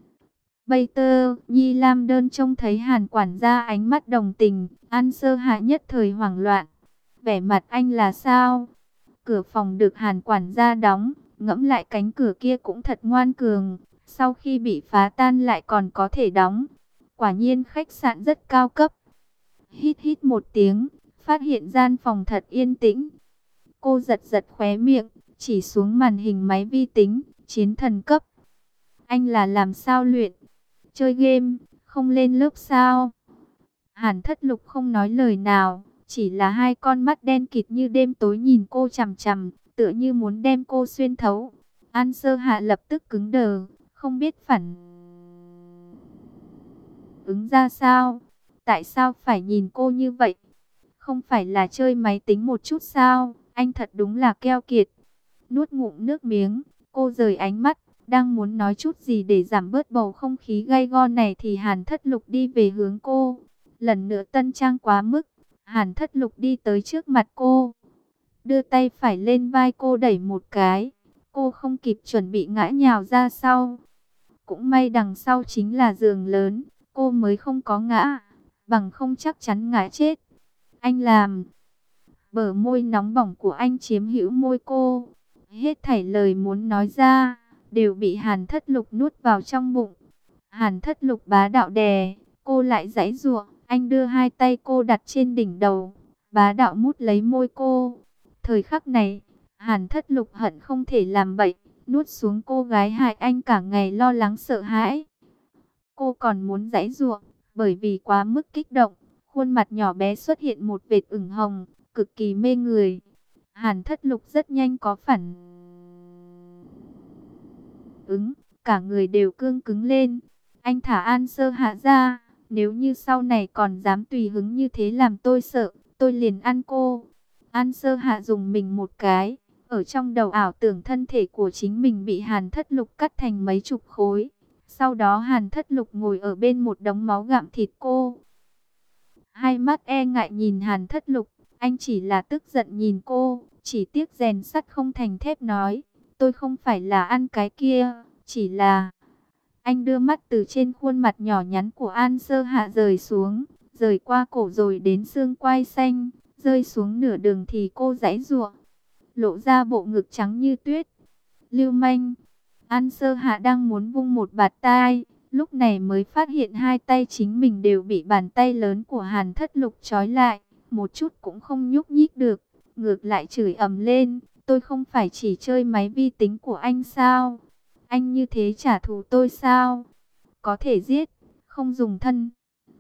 Bây tơ, Nhi Lam Đơn trông thấy Hàn quản gia ánh mắt đồng tình, An Sơ Hạ nhất thời hoảng loạn. Vẻ mặt anh là sao? Cửa phòng được Hàn quản gia đóng, ngẫm lại cánh cửa kia cũng thật ngoan cường, sau khi bị phá tan lại còn có thể đóng. Quả nhiên khách sạn rất cao cấp. Hít hít một tiếng, phát hiện gian phòng thật yên tĩnh. Cô giật giật khóe miệng, chỉ xuống màn hình máy vi tính, chiến thần cấp. Anh là làm sao luyện? Chơi game, không lên lớp sao? Hàn Thất Lục không nói lời nào, chỉ là hai con mắt đen kịt như đêm tối nhìn cô chằm chằm, tựa như muốn đem cô xuyên thấu. An Sơ Hạ lập tức cứng đờ, không biết phản ứng ra sao. Tại sao phải nhìn cô như vậy? Không phải là chơi máy tính một chút sao? Anh thật đúng là keo kiệt. Nuốt ngụm nước miếng, cô rời ánh mắt, đang muốn nói chút gì để giảm bớt bầu không khí gay go này thì Hàn Thất Lục đi về hướng cô. Lần nữa tân trang quá mức, Hàn Thất Lục đi tới trước mặt cô, đưa tay phải lên vai cô đẩy một cái. Cô không kịp chuẩn bị ngã nhào ra sau. Cũng may đằng sau chính là giường lớn, cô mới không có ngã, bằng không chắc chắn ngã chết. Anh làm. Bờ môi nóng bỏng của anh chiếm hữu môi cô. Hết thảy lời muốn nói ra, đều bị Hàn Thất Lục nuốt vào trong bụng. Hàn Thất Lục bá đạo đè, cô lại giãy giụa. Anh đưa hai tay cô đặt trên đỉnh đầu, bá đạo mút lấy môi cô. Thời khắc này, Hàn Thất Lục hận không thể làm bậy, nuốt xuống cô gái hại anh cả ngày lo lắng sợ hãi. Cô còn muốn giãy giụa, bởi vì quá mức kích động, khuôn mặt nhỏ bé xuất hiện một vệt ửng hồng, cực kỳ mê người. Hàn Thất Lục rất nhanh có phản ứng, cả người đều cương cứng lên. Anh thả An Sơ Hạ ra, nếu như sau này còn dám tùy hứng như thế làm tôi sợ, tôi liền ăn cô. An Sơ Hạ dùng mình một cái, ở trong đầu ảo tưởng thân thể của chính mình bị Hàn Thất Lục cắt thành mấy chục khối. Sau đó Hàn Thất Lục ngồi ở bên một đống máu gặm thịt cô. Hai mắt e ngại nhìn Hàn Thất Lục, anh chỉ là tức giận nhìn cô, chỉ tiếc rèn sắt không thành thép nói, tôi không phải là ăn cái kia, chỉ là... Anh đưa mắt từ trên khuôn mặt nhỏ nhắn của An Sơ Hạ rời xuống, rời qua cổ rồi đến xương quai xanh, rơi xuống nửa đường thì cô giãy giụa, lộ ra bộ ngực trắng như tuyết. Lưu manh. An Sơ Hạ đang muốn vung một bạt tai, lúc này mới phát hiện hai tay chính mình đều bị bàn tay lớn của Hàn Thất Lục trói lại, một chút cũng không nhúc nhích được, ngược lại chửi ầm lên, tôi không phải chỉ chơi máy vi tính của anh sao? Anh như thế trả thù tôi sao? Có thể giết, không dùng thân.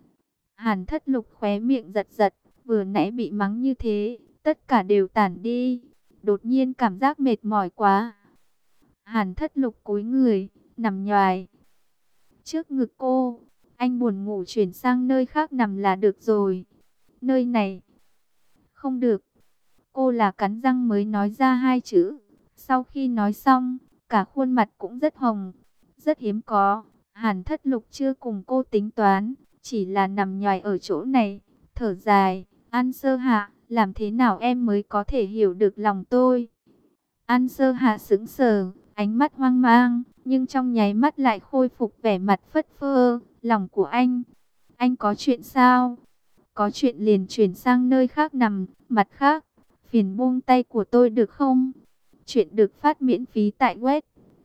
Hàn Thất Lục khóe miệng giật giật, vừa nãy bị mắng như thế, tất cả đều tản đi, đột nhiên cảm giác mệt mỏi quá. Hàn Thất Lục cúi người, nằm nhoài trước ngực cô. Anh buồn ngủ chuyển sang nơi khác nằm là được rồi. Nơi này không được. Cô là cắn răng mới nói ra hai chữ. Sau khi nói xong, cả khuôn mặt cũng rất hồng, rất hiếm có. Hàn Thất Lục chưa cùng cô tính toán, chỉ là nằm nhoài ở chỗ này, thở dài. An Sơ Hạ, làm thế nào em mới có thể hiểu được lòng tôi? An Sơ Hạ sững sờ, ánh mắt hoang mang, nhưng trong nháy mắt lại khôi phục vẻ mặt phất phơ. Lòng của anh có chuyện sao? Có chuyện liền chuyển sang nơi khác nằm, mặt khác, phiền buông tay của tôi được không? Chuyện được phát miễn phí tại web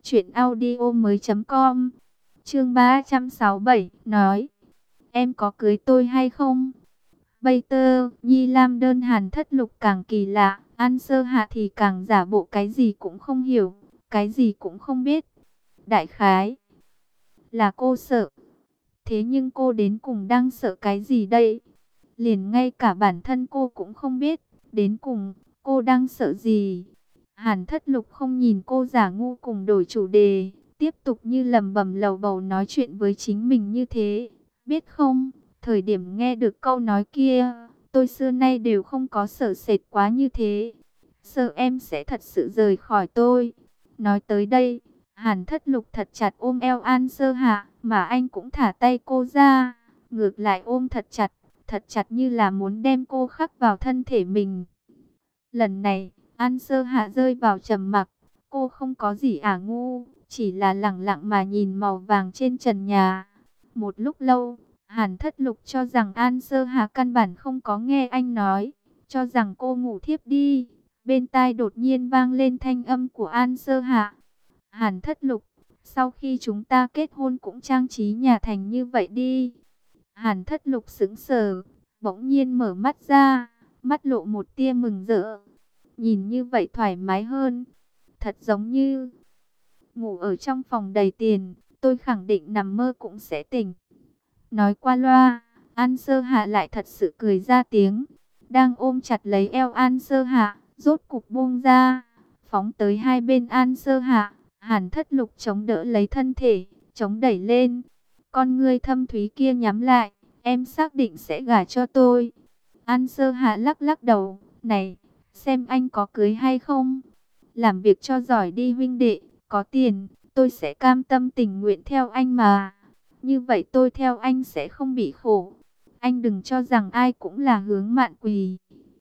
truyệnaudiomoi.com. Chương 367 nói, em có cưới tôi hay không? Bây tơ, Nhi Lam đơn Hàn Thất Lục càng kỳ lạ, An Sơ Hạ thì càng giả bộ cái gì cũng không hiểu, cái gì cũng không biết. Đại khái là cô sợ. Thế nhưng cô đến cùng đang sợ cái gì đây? Liền ngay cả bản thân cô cũng không biết, đến cùng cô đang sợ gì? Hàn Thất Lục không nhìn cô giả ngu cùng đổi chủ đề, tiếp tục như lẩm bẩm lầu bầu nói chuyện với chính mình như thế. Biết không, thời điểm nghe được câu nói kia, tôi xưa nay đều không có sợ sệt quá như thế. Sợ em sẽ thật sự rời khỏi tôi. Nói tới đây, Hàn Thất Lục thật chặt ôm eo An Sơ Hạ, mà anh cũng thả tay cô ra, ngược lại ôm thật chặt như là muốn đem cô khắc vào thân thể mình. Lần này, An Sơ Hạ rơi vào trầm mặc, cô không có gì ngu, chỉ là lẳng lặng mà nhìn màu vàng trên trần nhà. Một lúc lâu, Hàn Thất Lục cho rằng An Sơ Hạ căn bản không có nghe anh nói, cho rằng cô ngủ thiếp đi. Bên tai đột nhiên vang lên thanh âm của An Sơ Hạ. Hàn Thất Lục, sau khi chúng ta kết hôn cũng trang trí nhà thành như vậy đi. Hàn Thất Lục sững sờ, bỗng nhiên mở mắt ra, mắt lộ một tia mừng rỡ. Nhìn như vậy thoải mái hơn, thật giống như ngủ ở trong phòng đầy tiền, tôi khẳng định nằm mơ cũng sẽ tỉnh. Nói qua loa, An Sơ Hạ lại thật sự cười ra tiếng, đang ôm chặt lấy eo An Sơ Hạ, rốt cục buông ra, phóng tới hai bên An Sơ Hạ. Hàn Thất Lục chống đỡ lấy thân thể, chống đẩy lên, con ngươi thâm thúy kia nhắm lại, em xác định sẽ gả cho tôi. An Sơ Hạ lắc lắc đầu, này, xem anh có cưới hay không. Làm việc cho giỏi đi huynh đệ, có tiền, tôi sẽ cam tâm tình nguyện theo anh mà. Như vậy tôi theo anh sẽ không bị khổ. Anh đừng cho rằng ai cũng là hướng mạn quỳ.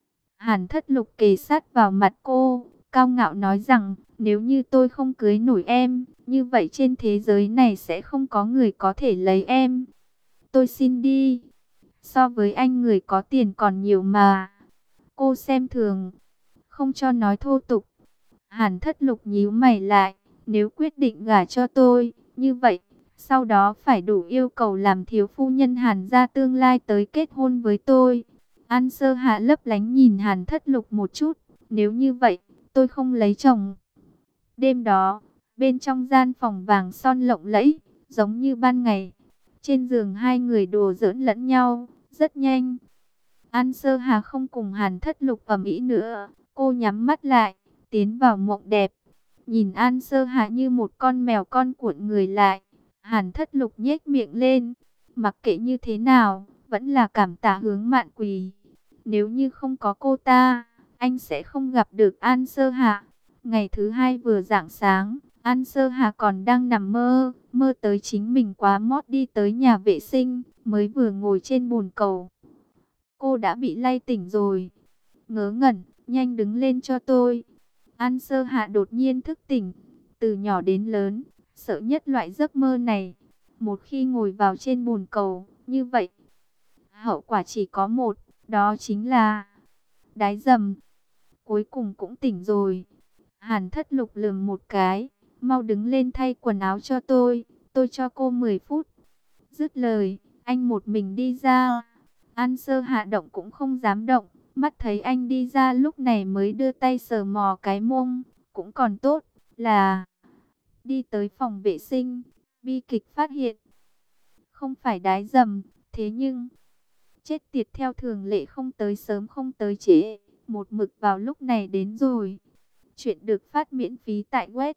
Hàn Thất Lục kề sát vào mặt cô, cao ngạo nói rằng, nếu như tôi không cưới nổi em, như vậy trên thế giới này sẽ không có người có thể lấy em. Tôi xin đi. So với anh người có tiền còn nhiều mà. Cô xem thường, không cho nói thô tục. Hàn Thất Lục nhíu mày lại, nếu quyết định gả cho tôi, như vậy, sau đó phải đủ yêu cầu làm thiếu phu nhân Hàn gia tương lai tới kết hôn với tôi. An Sơ Hạ lấp lánh nhìn Hàn Thất Lục một chút. Nếu như vậy, tôi không lấy chồng. Đêm đó, bên trong gian phòng vàng son lộng lẫy, giống như ban ngày. Trên giường hai người đùa giỡn lẫn nhau, rất nhanh. An Sơ Hà không cùng Hàn Thất Lục ầm ĩ nữa. Cô nhắm mắt lại, tiến vào mộng đẹp. Nhìn An Sơ Hà như một con mèo con cuộn người lại. Hàn Thất Lục nhếch miệng lên. Mặc kệ như thế nào, vẫn là cảm tạ Hướng Mạn Quỳ. Nếu như không có cô ta, anh sẽ không gặp được An Sơ Hà. Ngày thứ hai vừa rạng sáng, An Sơ Hà còn đang nằm mơ, mơ tới chính mình quá mót đi tới nhà vệ sinh, mới vừa ngồi trên bồn cầu. Cô đã bị lay tỉnh rồi. Ngớ ngẩn, nhanh đứng lên cho tôi. An Sơ Hạ đột nhiên thức tỉnh. Từ nhỏ đến lớn, sợ nhất loại giấc mơ này. Một khi ngồi vào trên bồn cầu, như vậy, hậu quả chỉ có một, đó chính là đái dầm. Cuối cùng cũng tỉnh rồi. Hàn Thất Lục lườm một cái, mau đứng lên thay quần áo cho tôi cho cô 10 phút. Dứt lời, anh một mình đi ra. An Sơ Hạ động cũng không dám động, mắt thấy anh đi ra lúc này mới đưa tay sờ mò cái mông, cũng còn tốt là đi tới phòng vệ sinh, bi kịch phát hiện. Không phải đái dầm, thế nhưng chết tiệt, theo thường lệ không tới sớm không tới trễ, một mực vào lúc này đến rồi. Chuyện được phát miễn phí tại web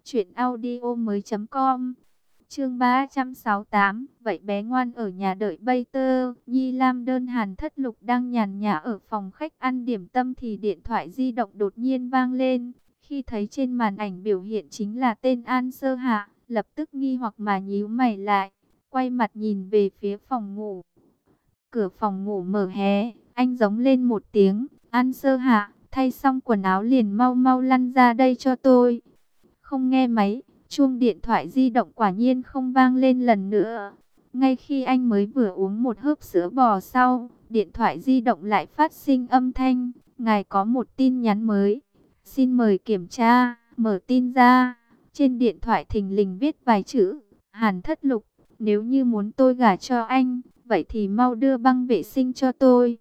truyệnaudiomoi.com. Chương 368, vậy bé ngoan ở nhà đợi bây tơ. Nhi Lam đơn Hàn Thất Lục đang nhàn nhã ở phòng khách ăn điểm tâm thì điện thoại di động đột nhiên vang lên. Khi thấy trên màn ảnh biểu hiện chính là tên An Sơ Hạ, lập tức nghi hoặc mà nhíu mày lại, quay mặt nhìn về phía phòng ngủ. Cửa phòng ngủ mở hé, anh giống lên một tiếng, An Sơ Hạ, thay xong quần áo liền mau mau lăn ra đây cho tôi. Không nghe máy, chuông điện thoại di động quả nhiên không vang lên lần nữa. Ngay khi anh mới vừa uống một hớp sữa bò sau, điện thoại di động lại phát sinh âm thanh, ngài có một tin nhắn mới. Xin mời kiểm tra, mở tin ra. Trên điện thoại thình lình viết vài chữ, Hàn Thất Lục, nếu như muốn tôi gả cho anh, vậy thì mau đưa băng vệ sinh cho tôi.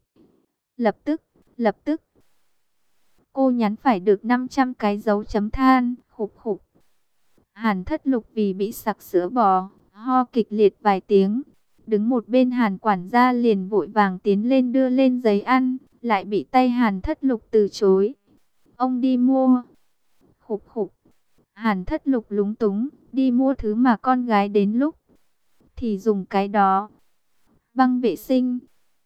Lập tức. Cô nhắn phải được 500 cái dấu chấm than, khục khục. Hàn Thất Lục vì bị sặc sữa bò, ho kịch liệt vài tiếng. Đứng một bên Hàn quản gia liền vội vàng tiến lên đưa lên giấy ăn, lại bị tay Hàn Thất Lục từ chối. Ông đi mua. Khục khục. Hàn Thất Lục lúng túng, đi mua thứ mà con gái đến lúc thì dùng cái đó. Băng vệ sinh.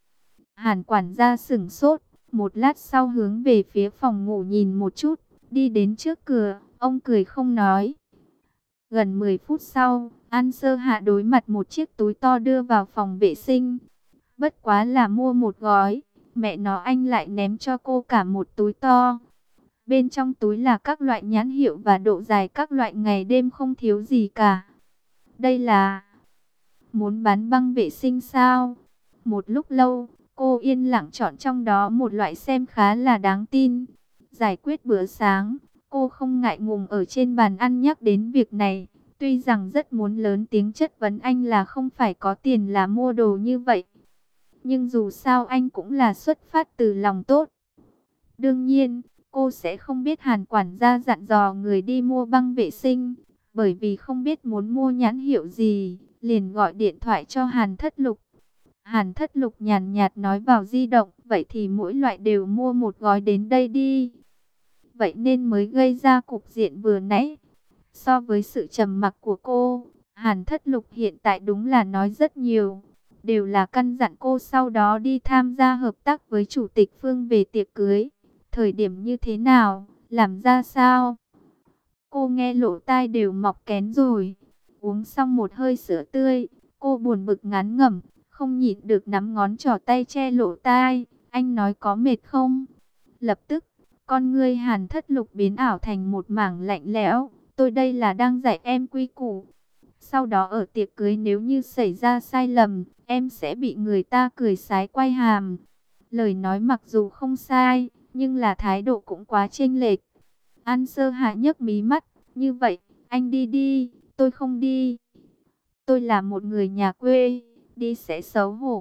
Hàn quản gia sửng sốt, một lát sau hướng về phía phòng ngủ nhìn một chút, đi đến trước cửa, ông cười không nói. Gần 10 phút sau, An Sơ Hạ đối mặt một chiếc túi to đưa vào phòng vệ sinh. Bất quá là mua một gói, mẹ nó anh lại ném cho cô cả một túi to. Bên trong túi là các loại nhãn hiệu và độ dài các loại ngày đêm không thiếu gì cả. Đây là muốn bán băng vệ sinh sao? Một lúc lâu, cô yên lặng chọn trong đó một loại xem khá là đáng tin. Giải quyết bữa sáng, cô không ngại ngùng ở trên bàn ăn nhắc đến việc này. Tuy rằng rất muốn lớn tiếng chất vấn anh là không phải có tiền là mua đồ như vậy. Nhưng dù sao anh cũng là xuất phát từ lòng tốt. Đương nhiên, cô sẽ không biết Hàn quản gia dặn dò người đi mua băng vệ sinh. Bởi vì không biết muốn mua nhãn hiệu gì, liền gọi điện thoại cho Hàn Thất Lục. Hàn Thất Lục nhàn nhạt nói vào di động, vậy thì mỗi loại đều mua một gói đến đây đi. Vậy nên mới gây ra cục diện vừa nãy. So với sự trầm mặc của cô, Hàn Thất Lục hiện tại đúng là nói rất nhiều. Đều là căn dặn cô sau đó đi tham gia hợp tác với Chủ tịch Phương về tiệc cưới. Thời điểm như thế nào, làm ra sao? Cô nghe lỗ tai đều mọc kén rồi. Uống xong một hơi sữa tươi, cô buồn bực ngán ngẩm, không nhịn được nắm ngón trỏ tay che lỗ tai. Anh nói có mệt không? Lập tức, con ngươi Hàn Thất Lục biến ảo thành một mảng lạnh lẽo. Tôi đây là đang dạy em quy củ. Sau đó ở tiệc cưới nếu như xảy ra sai lầm, em sẽ bị người ta cười sái quay hàm. Lời nói mặc dù không sai, nhưng là thái độ cũng quá chênh lệch. An Sơ Hạ nhấc mí mắt, như vậy, anh đi đi, tôi không đi. Tôi là một người nhà quê, đi sẽ xấu hổ.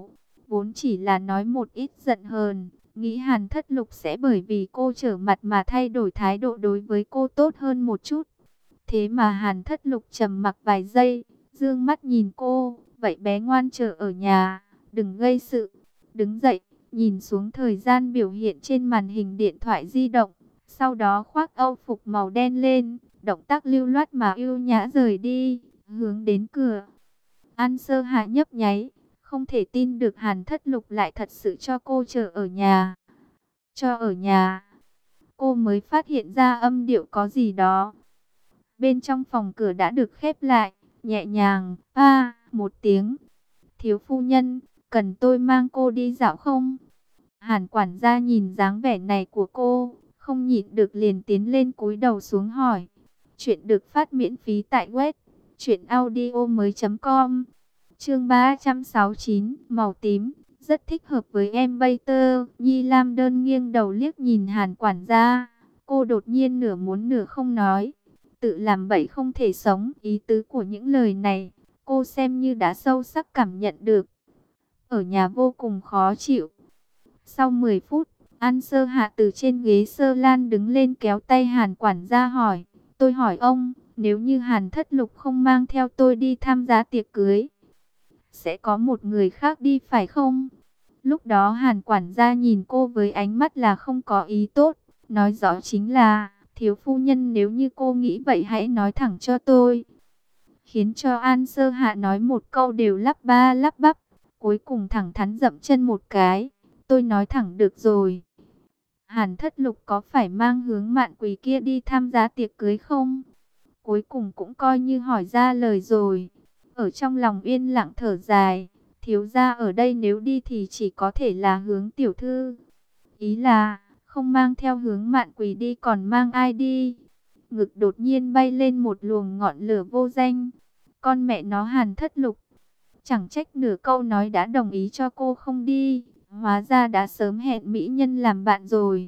vốn chỉ là nói một ít giận hờn, nghĩ Hàn Thất Lục sẽ bởi vì cô trở mặt mà thay đổi thái độ đối với cô tốt hơn một chút. Thế mà Hàn Thất Lục trầm mặc vài giây, dương mắt nhìn cô, vậy bé ngoan chờ ở nhà, đừng gây sự. Đứng dậy, nhìn xuống thời gian biểu hiện trên màn hình điện thoại di động, sau đó khoác âu phục màu đen lên, động tác lưu loát mà ưu nhã rời đi, hướng đến cửa. An Sơ Hạ nhấp nháy, không thể tin được Hàn Thất Lục lại thật sự cho cô chờ ở nhà. Cho ở nhà, cô mới phát hiện ra âm điệu có gì đó. Bên trong phòng cửa đã được khép lại, nhẹ nhàng, một tiếng. Thiếu phu nhân, cần tôi mang cô đi dạo không? Hàn quản gia nhìn dáng vẻ này của cô, không nhịn được liền tiến lên cúi đầu xuống hỏi. Chuyện được phát miễn phí tại web truyệnaudiomoi.com. Chương 369, màu tím, rất thích hợp với em bây tơ. Nhi Lam Đơn nghiêng đầu liếc nhìn Hàn quản gia, cô đột nhiên nửa muốn nửa không nói. Tự làm bậy không thể sống, ý tứ của những lời này, cô xem như đã sâu sắc cảm nhận được. Ở nhà vô cùng khó chịu. Sau 10 phút, An Sơ Hạ từ trên ghế sơ lan đứng lên kéo tay Hàn quản gia hỏi. Tôi hỏi ông, nếu như Hàn Thất Lục không mang theo tôi đi tham gia tiệc cưới, sẽ có một người khác đi phải không? Lúc đó Hàn quản gia nhìn cô với ánh mắt là không có ý tốt, nói rõ chính là, thiếu phu nhân nếu như cô nghĩ vậy hãy nói thẳng cho tôi. Khiến cho An Sơ Hạ nói một câu đều lắp ba lắp bắp, cuối cùng thẳng thắn dậm chân một cái. Tôi nói thẳng được rồi. Hàn Thất Lục có phải mang Hướng Mạn Quỳ kia đi tham gia tiệc cưới không? Cuối cùng cũng coi như hỏi ra lời rồi. Ở trong lòng yên lặng thở dài, thiếu gia ở đây nếu đi thì chỉ có thể là Hướng tiểu thư. Ý là, không mang theo Hướng Mạn Quỳ đi còn mang ai đi? Ngực đột nhiên bay lên một luồng ngọn lửa vô danh. Con mẹ nó Hàn Thất Lục. Chẳng trách nửa câu nói đã đồng ý cho cô không đi. Hóa ra đã sớm hẹn mỹ nhân làm bạn rồi.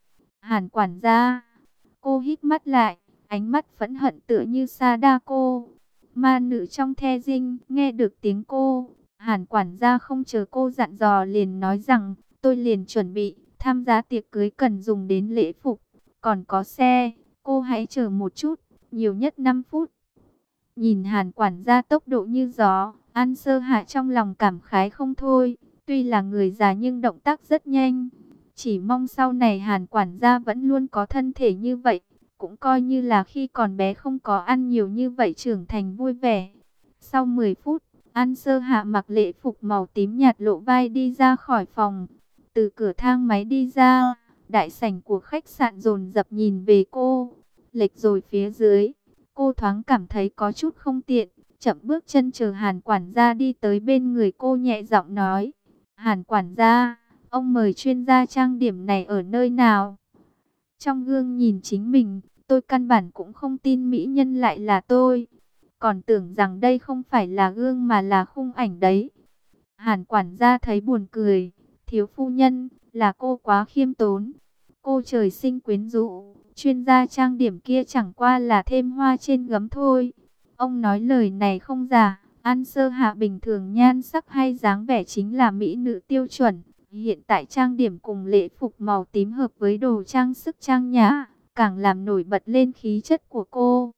Hàn quản gia. Cô hít mắt lại, ánh mắt phẫn hận tựa như Sadako. Ma nữ trong the dinh, nghe được tiếng cô. Hàn quản gia không chờ cô dặn dò liền nói rằng, tôi liền chuẩn bị, tham gia tiệc cưới cần dùng đến lễ phục. Còn có xe, cô hãy chờ một chút, nhiều nhất 5 phút. Nhìn Hàn quản gia tốc độ như gió, An Sơ Hạ trong lòng cảm khái không thôi. Tuy là người già nhưng động tác rất nhanh. Chỉ mong sau này Hàn quản gia vẫn luôn có thân thể như vậy. Cũng coi như là khi còn bé không có ăn nhiều như vậy trưởng thành vui vẻ. Sau 10 phút, An Sơ Hạ mặc lễ phục màu tím nhạt lộ vai đi ra khỏi phòng. Từ cửa thang máy đi ra, đại sảnh của khách sạn dồn dập nhìn về cô. Lệch rồi phía dưới, cô thoáng cảm thấy có chút không tiện. Chậm bước chân chờ Hàn quản gia đi tới bên người cô nhẹ giọng nói. Hàn quản gia, ông mời chuyên gia trang điểm này ở nơi nào? Trong gương nhìn chính mình, tôi căn bản cũng không tin mỹ nhân lại là tôi. Còn tưởng rằng đây không phải là gương mà là khung ảnh đấy. Hàn quản gia thấy buồn cười. Thiếu phu nhân, là cô quá khiêm tốn. Cô trời sinh quyến rũ, chuyên gia trang điểm kia chẳng qua là thêm hoa trên gấm thôi. Ông nói lời này không giả. An Sơ Hạ bình thường nhan sắc hay dáng vẻ chính là mỹ nữ tiêu chuẩn. Hiện tại trang điểm cùng lễ phục màu tím hợp với đồ trang sức trang nhã, càng làm nổi bật lên khí chất của cô.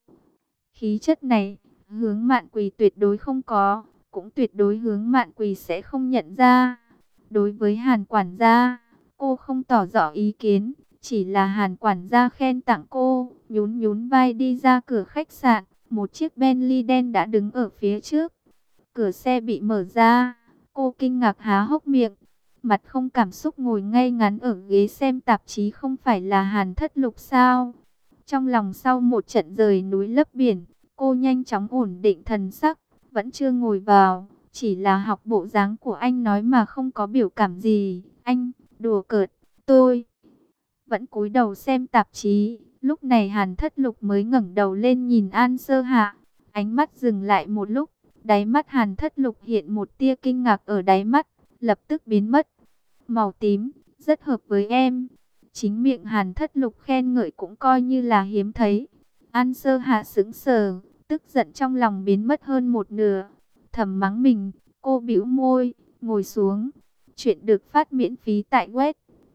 Khí chất này, Hướng Mạn Quỳ tuyệt đối không có, cũng tuyệt đối Hướng Mạn Quỳ sẽ không nhận ra. Đối với Hàn quản gia, cô không tỏ rõ ý kiến, chỉ là Hàn quản gia khen tặng cô, nhún nhún vai đi ra cửa khách sạn. Một chiếc Bentley đen đã đứng ở phía trước. Cửa xe bị mở ra, cô kinh ngạc há hốc miệng. Mặt không cảm xúc ngồi ngay ngắn ở ghế xem tạp chí không phải là Hàn Thất Lục sao? Trong lòng sau một trận rời núi lấp biển, cô nhanh chóng ổn định thần sắc, vẫn chưa ngồi vào. Chỉ là học bộ dáng của anh nói mà không có biểu cảm gì. Anh, đùa cợt, tôi vẫn cúi đầu xem tạp chí. Lúc này Hàn Thất Lục mới ngẩng đầu lên nhìn An Sơ Hạ. Ánh mắt dừng lại một lúc, đáy mắt Hàn Thất Lục hiện một tia kinh ngạc ở đáy mắt, lập tức biến mất. Màu tím, rất hợp với em. Chính miệng Hàn Thất Lục khen ngợi cũng coi như là hiếm thấy. An Sơ Hạ sững sờ, tức giận trong lòng biến mất hơn một nửa. Thầm mắng mình, cô bĩu môi, ngồi xuống. Chuyện được phát miễn phí tại web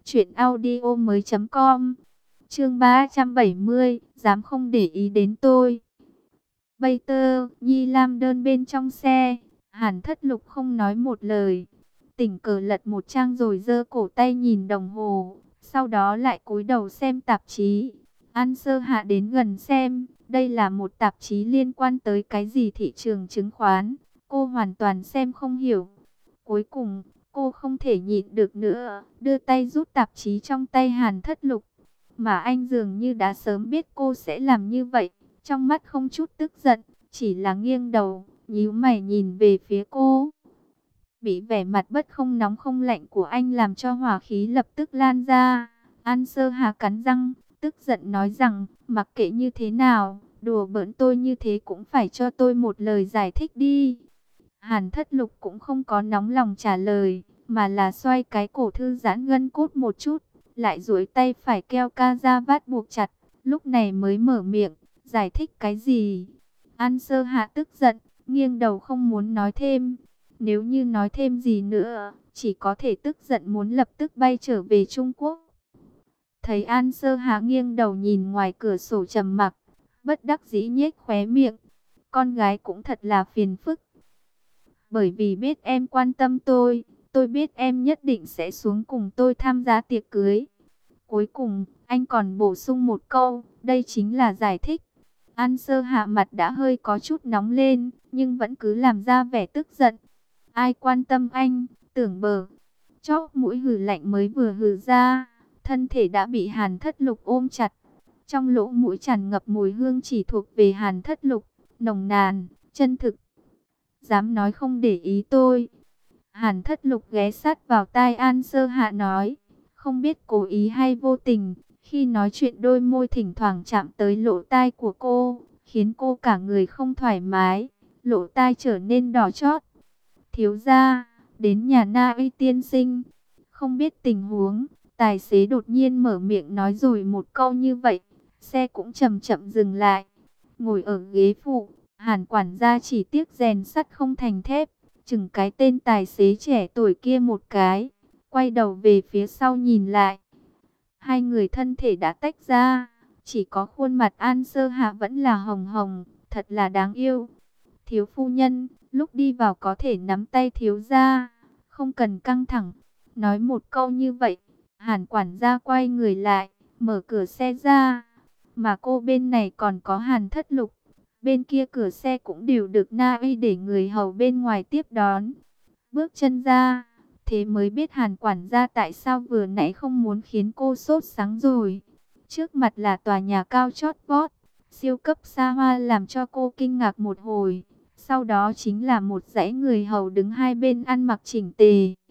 truyệnaudiomoi.com. Chương 370, dám không để ý đến tôi. Bây tơ, Nhi Lam đơn bên trong xe, Hàn Thất Lục không nói một lời. Tình cờ lật một trang rồi giơ cổ tay nhìn đồng hồ, sau đó lại cúi đầu xem tạp chí. An Sơ Hạ đến gần xem, đây là một tạp chí liên quan tới cái gì thị trường chứng khoán. Cô hoàn toàn xem không hiểu. Cuối cùng, cô không thể nhịn được nữa, đưa tay rút tạp chí trong tay Hàn Thất Lục. Mà anh dường như đã sớm biết cô sẽ làm như vậy, trong mắt không chút tức giận, chỉ là nghiêng đầu, nhíu mày nhìn về phía cô. Bị vẻ mặt bất không nóng không lạnh của anh làm cho hỏa khí lập tức lan ra. An Sơ Hà cắn răng, tức giận nói rằng, mặc kệ như thế nào, đùa bỡn tôi như thế cũng phải cho tôi một lời giải thích đi. Hàn Thất Lục cũng không có nóng lòng trả lời, mà là xoay cái cổ thư giãn gân cốt một chút, lại duỗi tay phải keo ca ra vát buộc chặt, lúc này mới mở miệng, giải thích cái gì. An Sơ Hạ tức giận, nghiêng đầu không muốn nói thêm. Nếu như nói thêm gì nữa, chỉ có thể tức giận muốn lập tức bay trở về Trung Quốc. Thấy An Sơ Hạ nghiêng đầu nhìn ngoài cửa sổ trầm mặc, bất đắc dĩ nhếch khóe miệng. Con gái cũng thật là phiền phức. Bởi vì biết em quan tâm tôi biết em nhất định sẽ xuống cùng tôi tham gia tiệc cưới. Cuối cùng, anh còn bổ sung một câu, đây chính là giải thích. An Sơ Hạ mặt đã hơi có chút nóng lên, nhưng vẫn cứ làm ra vẻ tức giận. Ai quan tâm anh, tưởng bờ. Chóp mũi hừ lạnh mới vừa hừ ra, thân thể đã bị Hàn Thất Lục ôm chặt. Trong lỗ mũi tràn ngập mùi hương chỉ thuộc về Hàn Thất Lục, nồng nàn, chân thực. Dám nói không để ý tôi. Hàn Thất Lục ghé sát vào tai An Sơ Hạ nói, không biết cố ý hay vô tình, khi nói chuyện đôi môi thỉnh thoảng chạm tới lỗ tai của cô, khiến cô cả người không thoải mái, lỗ tai trở nên đỏ chót. Thiếu gia, đến nhà Na Uy tiên sinh. Không biết tình huống, tài xế đột nhiên mở miệng nói rồi một câu như vậy, xe cũng chậm chậm dừng lại. Ngồi ở ghế phụ, Hàn quản gia chỉ tiếc rèn sắt không thành thép, chừng cái tên tài xế trẻ tuổi kia một cái, quay đầu về phía sau nhìn lại. Hai người thân thể đã tách ra, chỉ có khuôn mặt An Sơ Hạ vẫn là hồng hồng, thật là đáng yêu. Thiếu phu nhân, lúc đi vào có thể nắm tay thiếu gia, không cần căng thẳng. Nói một câu như vậy, Hàn quản gia quay người lại, mở cửa xe ra. Mà cô bên này còn có Hàn Thất Lục. Bên kia cửa xe cũng đều được Na Uy để người hầu bên ngoài tiếp đón. Bước chân ra, thế mới biết Hàn quản gia tại sao vừa nãy không muốn khiến cô sốt sắng rồi. Trước mặt là tòa nhà cao chót vót, siêu cấp xa hoa làm cho cô kinh ngạc một hồi. Sau đó chính là một dãy người hầu đứng hai bên ăn mặc chỉnh tề.